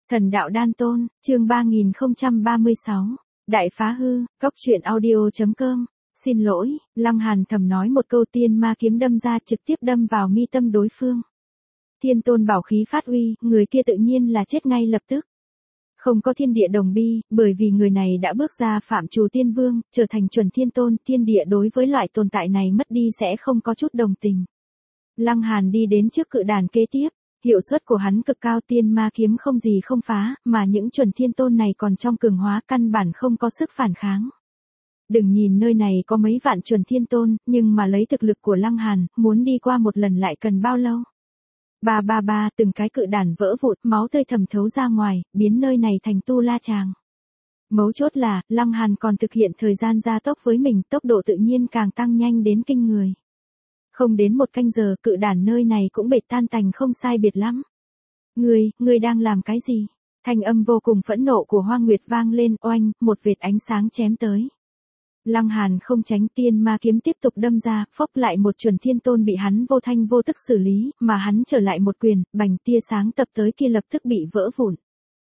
Thần đạo đan tôn, chương 3036. Đại phá hư, góc truyện audio.com. Xin lỗi, Lăng Hàn thầm nói một câu, tiên ma kiếm đâm ra trực tiếp đâm vào mi tâm đối phương. Thiên tôn bảo khí phát uy, người kia tự nhiên là chết ngay lập tức. Không có thiên địa đồng bi, bởi vì người này đã bước ra phạm trù tiên vương, trở thành chuẩn thiên tôn, thiên địa đối với loại tồn tại này mất đi sẽ không có chút đồng tình. Lăng Hàn đi đến trước cự đàn kế tiếp. Hiệu suất của hắn cực cao, tiên ma kiếm không gì không phá, mà những chuẩn thiên tôn này còn trong cường hóa, căn bản không có sức phản kháng. Đừng nhìn nơi này có mấy vạn chuẩn thiên tôn, nhưng mà lấy thực lực của Lăng Hàn, muốn đi qua một lần lại cần bao lâu? Từng cái cự đàn vỡ vụn, máu tươi thẩm thấu ra ngoài, biến nơi này thành tu la tràng. Mấu chốt là, Lăng Hàn còn thực hiện thời gian gia tốc với mình, tốc độ tự nhiên càng tăng nhanh đến kinh người. Không đến một canh giờ, cự đàn nơi này cũng bệt tan tành không sai biệt lắm. Ngươi đang làm cái gì? Thanh âm vô cùng phẫn nộ của Hoa Nguyệt vang lên, oanh, một vệt ánh sáng chém tới. Lăng Hàn không tránh, tiên ma kiếm tiếp tục đâm ra, phốc lại một chuẩn thiên tôn bị hắn vô thanh vô tức xử lý, mà hắn trở lại một quyền, bành, tia sáng tập tới kia lập tức bị vỡ vụn.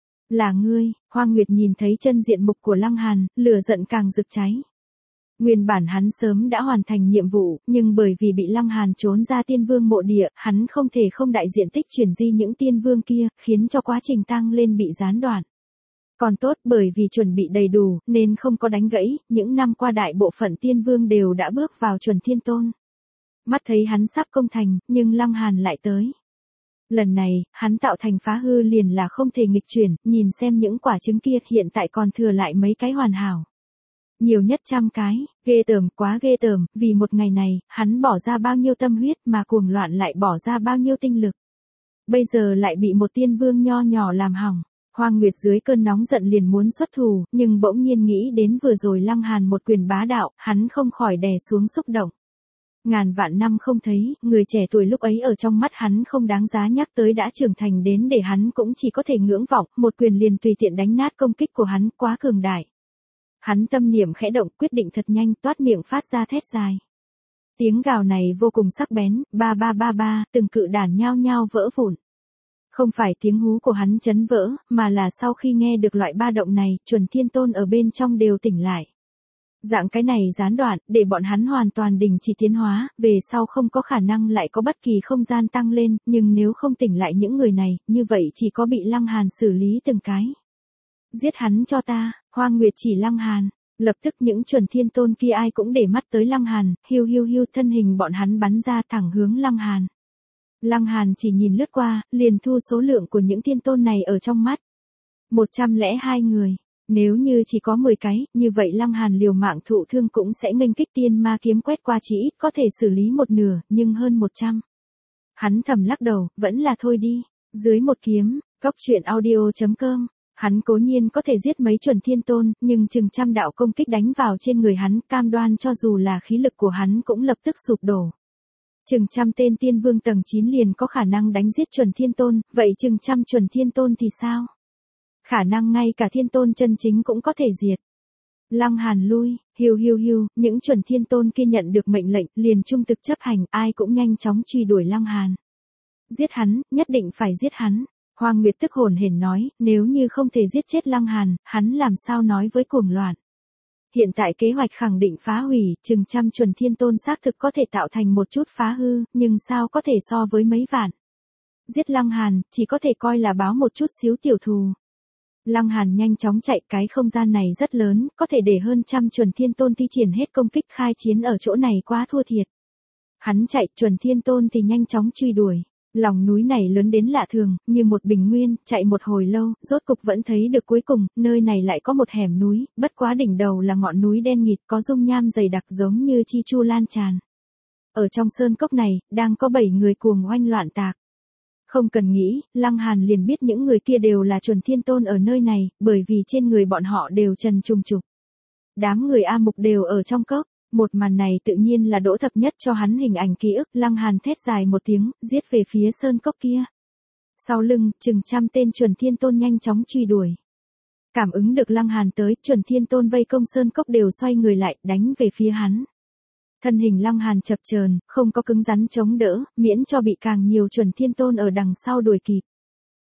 Là ngươi, Hoa Nguyệt nhìn thấy chân diện mục của Lăng Hàn, lửa giận càng rực cháy. Nguyên bản hắn sớm đã hoàn thành nhiệm vụ, nhưng bởi vì bị Lăng Hàn trốn ra tiên vương mộ địa, hắn không thể không đại diện tích chuyển di những tiên vương kia, khiến cho quá trình tăng lên bị gián đoạn. Còn tốt, bởi vì chuẩn bị đầy đủ, nên không có đánh gãy, những năm qua đại bộ phận tiên vương đều đã bước vào chuẩn thiên tôn. Mắt thấy hắn sắp công thành, nhưng Lăng Hàn lại tới. Lần này, hắn tạo thành phá hư liền là không thể nghịch chuyển, nhìn xem những quả trứng kia hiện tại còn thừa lại mấy cái hoàn hảo. Nhiều nhất 100 cái, ghê tởm, quá ghê tởm, vì một ngày này, hắn bỏ ra bao nhiêu tâm huyết mà cuồng loạn lại bỏ ra bao nhiêu tinh lực. Bây giờ lại bị một tiên vương nho nhỏ làm hỏng. Hoa Nguyệt dưới cơn nóng giận liền muốn xuất thù, nhưng bỗng nhiên nghĩ đến vừa rồi Lăng Hàn một quyền bá đạo, hắn không khỏi đè xuống xúc động. Ngàn vạn năm không thấy, người trẻ tuổi lúc ấy ở trong mắt hắn không đáng giá nhắc tới đã trưởng thành đến để hắn cũng chỉ có thể ngưỡng vọng, một quyền liền tùy tiện đánh nát công kích của hắn, quá cường đại. Hắn tâm niệm khẽ động, quyết định thật nhanh, toát miệng phát ra thét dài. Tiếng gào này vô cùng sắc bén, từng cự đàn nhao nhao vỡ vụn. Không phải tiếng hú của hắn chấn vỡ, mà là sau khi nghe được loại ba động này, chuẩn thiên tôn ở bên trong đều tỉnh lại. Dạng cái này gián đoạn, để bọn hắn hoàn toàn đình chỉ tiến hóa, về sau không có khả năng lại có bất kỳ không gian tăng lên, nhưng nếu không tỉnh lại những người này, như vậy chỉ có bị Lăng Hàn xử lý từng cái. Giết hắn cho ta, Hoa Nguyệt chỉ Lăng Hàn. Lập tức những chuẩn thiên tôn kia ai cũng để mắt tới Lăng Hàn, hiu thân hình bọn hắn bắn ra thẳng hướng Lăng Hàn. Lăng Hàn chỉ nhìn lướt qua, liền thu số lượng của những thiên tôn này ở trong mắt. 102 người. Nếu như chỉ có 10 cái, như vậy Lăng Hàn liều mạng thụ thương cũng sẽ nghênh kích tiên ma kiếm quét qua, chỉ ít có thể xử lý một nửa, nhưng hơn 100. Hắn thầm lắc đầu, vẫn là thôi đi. Dưới một kiếm, góc truyện audio.com. Hắn cố nhiên có thể giết mấy chuẩn thiên tôn, nhưng chừng trăm đạo công kích đánh vào trên người hắn, cam đoan cho dù là khí lực của hắn cũng lập tức sụp đổ. Chừng trăm tên tiên vương tầng 9 liền có khả năng đánh giết chuẩn thiên tôn, vậy chừng trăm chuẩn thiên tôn thì sao? Khả năng ngay cả thiên tôn chân chính cũng có thể diệt. Lăng Hàn lui, hiu, những chuẩn thiên tôn kia nhận được mệnh lệnh, liền trung thực chấp hành, ai cũng nhanh chóng truy đuổi Lăng Hàn. Giết hắn, nhất định phải giết hắn. Hoàng Nguyệt tức hồn hển nói, nếu như không thể giết chết Lăng Hàn, hắn làm sao nói với cuồng loạn. Hiện tại kế hoạch khẳng định phá hủy, chừng trăm chuẩn thiên tôn xác thực có thể tạo thành một chút phá hư, nhưng sao có thể so với mấy vạn. Giết Lăng Hàn, chỉ có thể coi là báo một chút xíu tiểu thù. Lăng Hàn nhanh chóng chạy, cái không gian này rất lớn, có thể để hơn trăm chuẩn thiên tôn thi triển hết công kích, khai chiến ở chỗ này quá thua thiệt. Hắn chạy, chuẩn thiên tôn thì nhanh chóng truy đuổi. Lòng núi này lớn đến lạ thường, như một bình nguyên, chạy một hồi lâu, rốt cục vẫn thấy được cuối cùng, nơi này lại có một hẻm núi, bất quá đỉnh đầu là ngọn núi đen nghịt có dung nham dày đặc giống như chi chu lan tràn. Ở trong sơn cốc này, đang có 7 người cuồng oanh loạn tạc. Không cần nghĩ, Lăng Hàn liền biết những người kia đều là chuẩn thiên tôn ở nơi này, bởi vì trên người bọn họ đều trần trùng trục. Đám người A Mục đều ở trong cốc. Một màn này tự nhiên là đỗ thập nhất cho hắn hình ảnh ký ức. Lăng Hàn thét dài một tiếng, giết về phía sơn cốc kia. Sau lưng, chừng trăm tên chuẩn thiên tôn nhanh chóng truy đuổi. Cảm ứng được Lăng Hàn tới, chuẩn thiên tôn vây công sơn cốc đều xoay người lại, đánh về phía hắn. Thân hình Lăng Hàn chập chờn, không có cứng rắn chống đỡ, miễn cho bị càng nhiều chuẩn thiên tôn ở đằng sau đuổi kịp.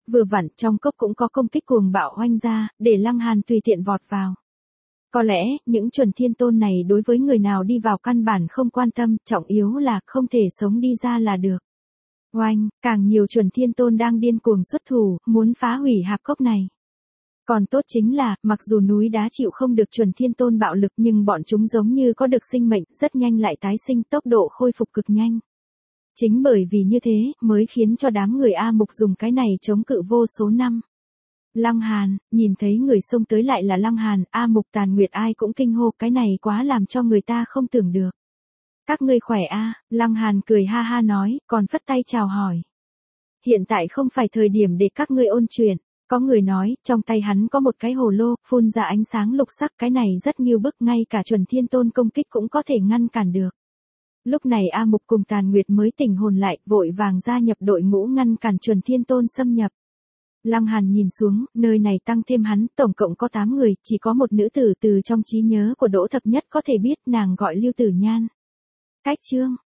Vừa vặn trong cốc cũng có công kích cuồng bạo oanh ra, để Lăng Hàn tùy tiện vọt vào. Có lẽ, những chuẩn thiên tôn này đối với người nào đi vào căn bản không quan tâm, trọng yếu là không thể sống đi ra là được. Oanh, càng nhiều chuẩn thiên tôn đang điên cuồng xuất thủ, muốn phá hủy hạp cốc này. Còn tốt chính là, mặc dù núi đá chịu không được chuẩn thiên tôn bạo lực nhưng bọn chúng giống như có được sinh mệnh, rất nhanh lại tái sinh, tốc độ khôi phục cực nhanh. Chính bởi vì như thế, mới khiến cho đám người A Mục dùng cái này chống cự vô số năm. Lăng Hàn, nhìn thấy người xông tới lại là Lăng Hàn, A Mục Tàn Nguyệt ai cũng kinh hô, cái này quá làm cho người ta không tưởng được. Các ngươi khỏe a? Lăng Hàn cười ha ha nói, còn phất tay chào hỏi. Hiện tại không phải thời điểm để các ngươi ôn chuyện. Có người nói, trong tay hắn có một cái hồ lô, phun ra ánh sáng lục sắc, cái này rất nghiêu bức, ngay cả chuẩn thiên tôn công kích cũng có thể ngăn cản được. Lúc này A Mục cùng Tàn Nguyệt mới tỉnh hồn lại, vội vàng gia nhập đội ngũ ngăn cản chuẩn thiên tôn xâm nhập. Lăng Hàn nhìn xuống, nơi này tăng thêm hắn, tổng cộng có 8 người, chỉ có một nữ tử từ trong trí nhớ của Đỗ Thập Nhất có thể biết, nàng gọi Lưu Tử Nhan. Cách chương